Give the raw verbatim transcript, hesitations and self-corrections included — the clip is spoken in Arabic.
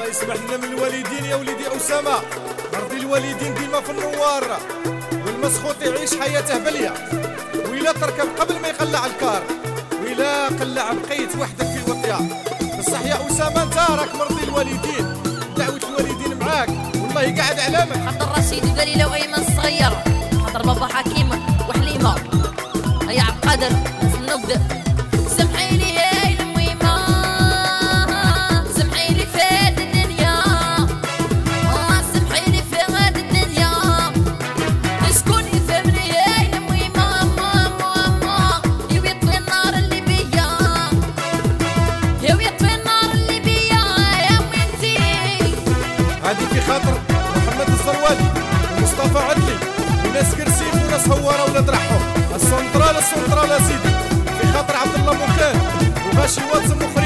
يسمح لنا من الوالدين يا وليدي أسامة، مرضي الوالدين ديما في النوار، والمسخوط يعيش حياته بلية، وإلا تركب قبل ما يقلع الكار، وإلا قلع بقيت وحدك في الوطية. بصح يا أسامة انت راك مرضي الوالدين، دعوة الوالدين معاك والله قاعد علامك. حضر رشيد ودليلة وأيمن الصغير، حضر بابا حكيم وحليمة يا عبد القادر النقد. سمحيلي يا الميمة سمحيلي في هاد الدنيا، سمحيلي في هاد الدنيا، شكون يفهمني يا الميمة ماما يا ويطفي النار اللي بيا، يا ويطفي النار اللي بيا يا وينتي. هادي في خاطر محمد الزروالي ومصطفى عدلي وناس كرسيم وناس هواره ولاد رحهم. السنترال السنترال يا سيدي في خاطر عبد الله مكان وغاشي واتس